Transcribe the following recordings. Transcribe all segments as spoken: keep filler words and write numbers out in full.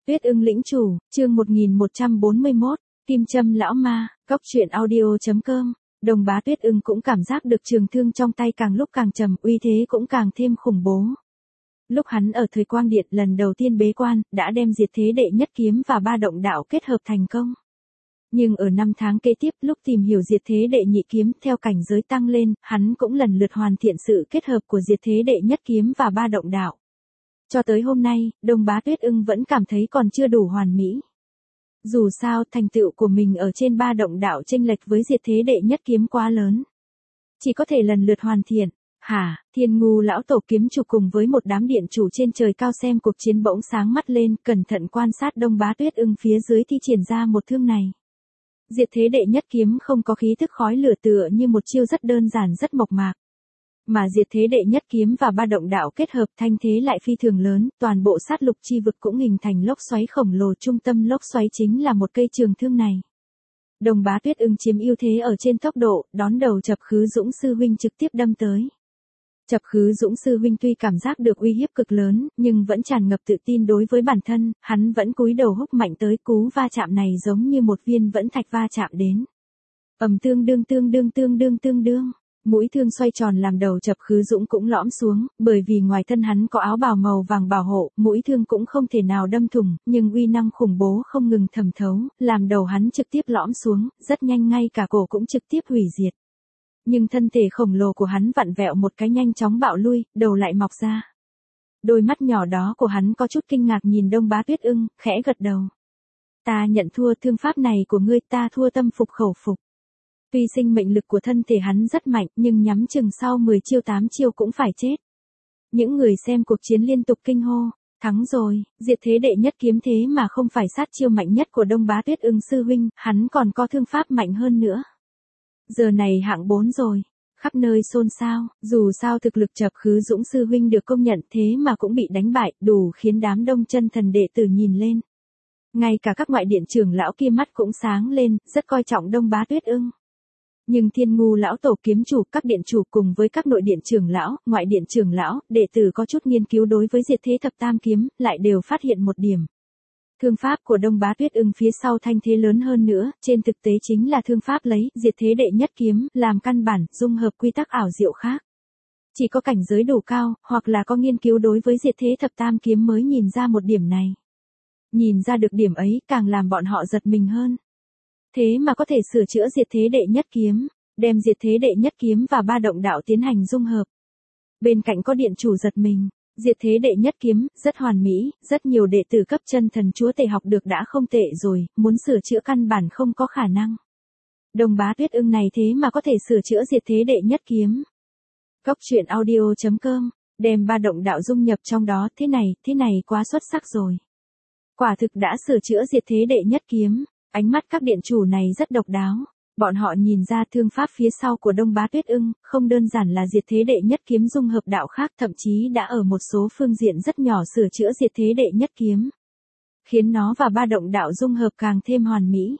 Tuyết ưng lĩnh chủ, chương một nghìn một trăm bốn mươi mốt, Kim Châm lão ma, Cóc truyện audio chấm com. Đồng bá Tuyết ưng cũng cảm giác được trường thương trong tay càng lúc càng trầm, uy thế cũng càng thêm khủng bố. Lúc hắn ở thời quang điện lần đầu tiên bế quan, đã đem diệt thế đệ nhất kiếm và ba động đạo kết hợp thành công. Nhưng ở năm tháng kế tiếp, lúc tìm hiểu diệt thế đệ nhị kiếm theo cảnh giới tăng lên, hắn cũng lần lượt hoàn thiện sự kết hợp của diệt thế đệ nhất kiếm và ba động đạo. Cho tới hôm nay, Đồng bá Tuyết ưng vẫn cảm thấy còn chưa đủ hoàn mỹ. Dù sao, thành tựu của mình ở trên ba động đạo chênh lệch với diệt thế đệ nhất kiếm quá lớn. Chỉ có thể lần lượt hoàn thiện. Hả, Thiên Ngu lão tổ kiếm chủ cùng với một đám điện chủ trên trời cao xem cuộc chiến bỗng sáng mắt lên, cẩn thận quan sát Đồng bá Tuyết ưng phía dưới thi triển ra một thương này. Diệt thế đệ nhất kiếm không có khí thức khói lửa, tựa như một chiêu rất đơn giản rất mộc mạc. Mà diệt thế đệ nhất kiếm và ba động đạo kết hợp, thanh thế lại phi thường lớn, toàn bộ sát lục chi vực cũng hình thành lốc xoáy khổng lồ, trung tâm lốc xoáy chính là một cây trường thương này. Đồng bá Tuyết ưng chiếm ưu thế ở trên tốc độ, đón đầu Chập Khứ Dũng sư huynh trực tiếp đâm tới. Chập Khứ Dũng sư huynh tuy cảm giác được uy hiếp cực lớn, nhưng vẫn tràn ngập tự tin đối với bản thân, hắn vẫn cúi đầu húc mạnh tới, cú va chạm này giống như một viên vẫn thạch va chạm đến. Ầm, tương đương tương đương tương đương tương đương. Mũi thương xoay tròn làm đầu Chập Khứ Dũng cũng lõm xuống, bởi vì ngoài thân hắn có áo bào màu vàng bảo hộ, mũi thương cũng không thể nào đâm thủng, nhưng uy năng khủng bố không ngừng thẩm thấu, làm đầu hắn trực tiếp lõm xuống, rất nhanh ngay cả cổ cũng trực tiếp hủy diệt. Nhưng thân thể khổng lồ của hắn vặn vẹo một cái nhanh chóng bạo lui, đầu lại mọc ra. Đôi mắt nhỏ đó của hắn có chút kinh ngạc nhìn Đồng bá Tuyết ưng, khẽ gật đầu. Ta nhận thua, thương pháp này của ngươi ta thua tâm phục khẩu phục. Tuy sinh mệnh lực của thân thể hắn rất mạnh, nhưng nhắm chừng sau mười chiêu tám chiêu cũng phải chết. Những người xem cuộc chiến liên tục kinh hô, thắng rồi, diệt thế đệ nhất kiếm thế mà không phải sát chiêu mạnh nhất của Đồng bá Tuyết ưng sư huynh, hắn còn có thương pháp mạnh hơn nữa. Giờ này hạng bốn rồi, khắp nơi xôn xao, dù sao thực lực Chập Khứ Dũng sư huynh được công nhận thế mà cũng bị đánh bại, đủ khiến đám đông chân thần đệ tử nhìn lên. Ngay cả các ngoại điện trưởng lão kia mắt cũng sáng lên, rất coi trọng Đồng bá Tuyết ưng. Nhưng Thiên Ngu lão tổ kiếm chủ, các điện chủ cùng với các nội điện trưởng lão, ngoại điện trưởng lão, đệ tử có chút nghiên cứu đối với diệt thế thập tam kiếm, lại đều phát hiện một điểm. Thương pháp của Đồng bá Tuyết ưng phía sau thanh thế lớn hơn nữa, trên thực tế chính là thương pháp lấy diệt thế đệ nhất kiếm làm căn bản, dung hợp quy tắc ảo diệu khác. Chỉ có cảnh giới đủ cao, hoặc là có nghiên cứu đối với diệt thế thập tam kiếm mới nhìn ra một điểm này. Nhìn ra được điểm ấy, càng làm bọn họ giật mình hơn. Thế mà có thể sửa chữa diệt thế đệ nhất kiếm, đem diệt thế đệ nhất kiếm và ba động đạo tiến hành dung hợp. Bên cạnh có điện chủ giật mình, diệt thế đệ nhất kiếm, rất hoàn mỹ, rất nhiều đệ tử cấp chân thần chúa tể học được đã không tệ rồi, muốn sửa chữa căn bản không có khả năng. Đồng bá Tuyết ưng này thế mà có thể sửa chữa diệt thế đệ nhất kiếm. Cóc truyện audio chấm com, đem ba động đạo dung nhập trong đó, thế này, thế này quá xuất sắc rồi. Quả thực đã sửa chữa diệt thế đệ nhất kiếm. Ánh mắt các điện chủ này rất độc đáo, bọn họ nhìn ra thương pháp phía sau của Đồng bá Tuyết ưng, không đơn giản là diệt thế đệ nhất kiếm dung hợp đạo khác, thậm chí đã ở một số phương diện rất nhỏ sửa chữa diệt thế đệ nhất kiếm. Khiến nó và ba động đạo dung hợp càng thêm hoàn mỹ.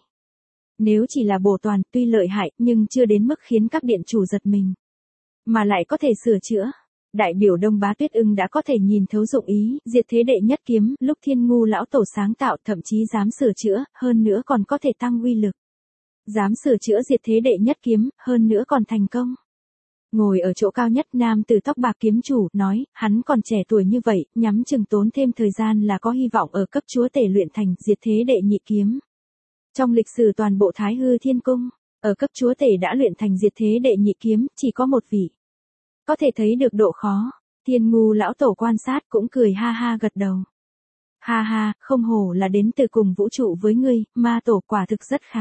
Nếu chỉ là bổ toàn, tuy lợi hại, nhưng chưa đến mức khiến các điện chủ giật mình. Mà lại có thể sửa chữa. Đại biểu Đồng bá Tuyết ưng đã có thể nhìn thấu dụng ý, diệt thế đệ nhất kiếm, lúc Thiên Ngu lão tổ sáng tạo thậm chí dám sửa chữa, hơn nữa còn có thể tăng uy lực. Dám sửa chữa diệt thế đệ nhất kiếm, hơn nữa còn thành công. Ngồi ở chỗ cao nhất nam tử tóc bạc kiếm chủ, nói, hắn còn trẻ tuổi như vậy, nhắm chừng tốn thêm thời gian là có hy vọng ở cấp chúa tể luyện thành diệt thế đệ nhị kiếm. Trong lịch sử toàn bộ Thái Hư Thiên Cung, ở cấp chúa tể đã luyện thành diệt thế đệ nhị kiếm, chỉ có một vị. Có thể thấy được độ khó, Thiên Ngu lão tổ quan sát cũng cười ha ha gật đầu. Ha ha, không hổ là đến từ cùng vũ trụ với ngươi, ma tổ quả thực rất khá.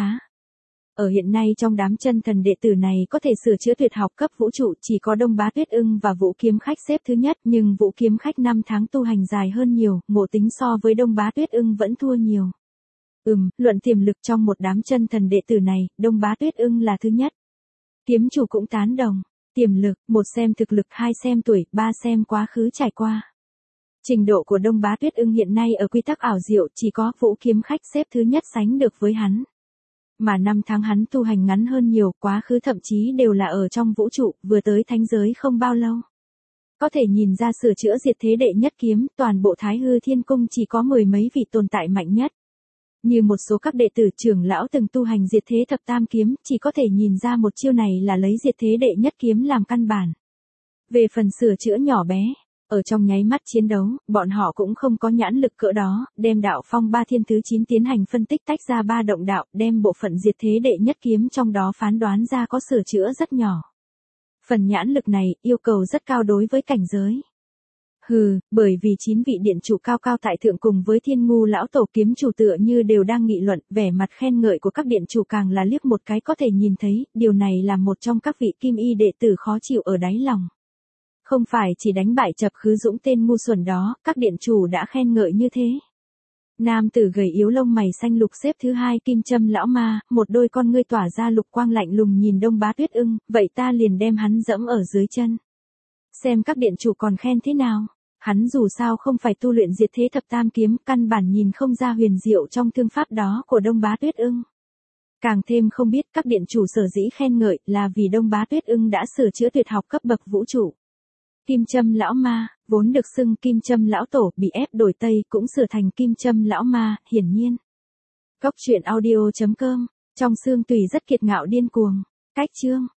Ở hiện nay trong đám chân thần đệ tử này có thể sửa chữa tuyệt học cấp vũ trụ chỉ có Đồng bá Tuyết ưng và Vũ Kiếm Khách xếp thứ nhất, nhưng Vũ Kiếm Khách năm tháng tu hành dài hơn nhiều, ngộ tính so với Đồng bá Tuyết ưng vẫn thua nhiều. Ừm, luận tiềm lực trong một đám chân thần đệ tử này, Đồng bá Tuyết ưng là thứ nhất. Kiếm chủ cũng tán đồng. Tiềm lực, một xem thực lực, hai xem tuổi, ba xem quá khứ trải qua. Trình độ của Đồng bá Tuyết ưng hiện nay ở quy tắc ảo diệu chỉ có Vũ Kiếm Khách xếp thứ nhất sánh được với hắn. Mà năm tháng hắn tu hành ngắn hơn nhiều, quá khứ thậm chí đều là ở trong vũ trụ, vừa tới thánh giới không bao lâu. Có thể nhìn ra sửa chữa diệt thế đệ nhất kiếm, toàn bộ Thái Hư Thiên Cung chỉ có mười mấy vị tồn tại mạnh nhất. Như một số các đệ tử trưởng lão từng tu hành diệt thế thập tam kiếm, chỉ có thể nhìn ra một chiêu này là lấy diệt thế đệ nhất kiếm làm căn bản. Về phần sửa chữa nhỏ bé, ở trong nháy mắt chiến đấu, bọn họ cũng không có nhãn lực cỡ đó, đem đạo phong ba thiên thứ chín tiến hành phân tích tách ra ba động đạo, đem bộ phận diệt thế đệ nhất kiếm trong đó phán đoán ra có sửa chữa rất nhỏ. Phần nhãn lực này, yêu cầu rất cao đối với cảnh giới. Hừ, bởi vì chín vị điện chủ cao cao tại thượng cùng với Thiên Ngu lão tổ kiếm chủ tựa như đều đang nghị luận, vẻ mặt khen ngợi của các điện chủ càng là liếc một cái có thể nhìn thấy, điều này là một trong các vị kim y đệ tử khó chịu ở đáy lòng. Không phải chỉ đánh bại Chập Khứ Dũng tên ngu xuẩn đó, các điện chủ đã khen ngợi như thế. Nam tử gầy yếu lông mày xanh lục xếp thứ hai Kim Châm lão ma, một đôi con ngươi tỏa ra lục quang lạnh lùng nhìn Đông Bá Tuyết Ưng, vậy ta liền đem hắn dẫm ở dưới chân. Xem các điện chủ còn khen thế nào. Hắn dù sao không phải tu luyện diệt thế thập tam kiếm, căn bản nhìn không ra huyền diệu trong thương pháp đó của Đông Bá Tuyết Ưng. Càng thêm không biết các điện chủ sở dĩ khen ngợi là vì Đông Bá Tuyết Ưng đã sửa chữa tuyệt học cấp bậc vũ trụ. Kim Châm lão ma, vốn được xưng Kim Châm lão tổ, bị ép đổi tây cũng sửa thành Kim Châm lão ma, hiển nhiên. Góc truyện audio chấm com, trong xương tùy rất kiệt ngạo điên cuồng, cách chương.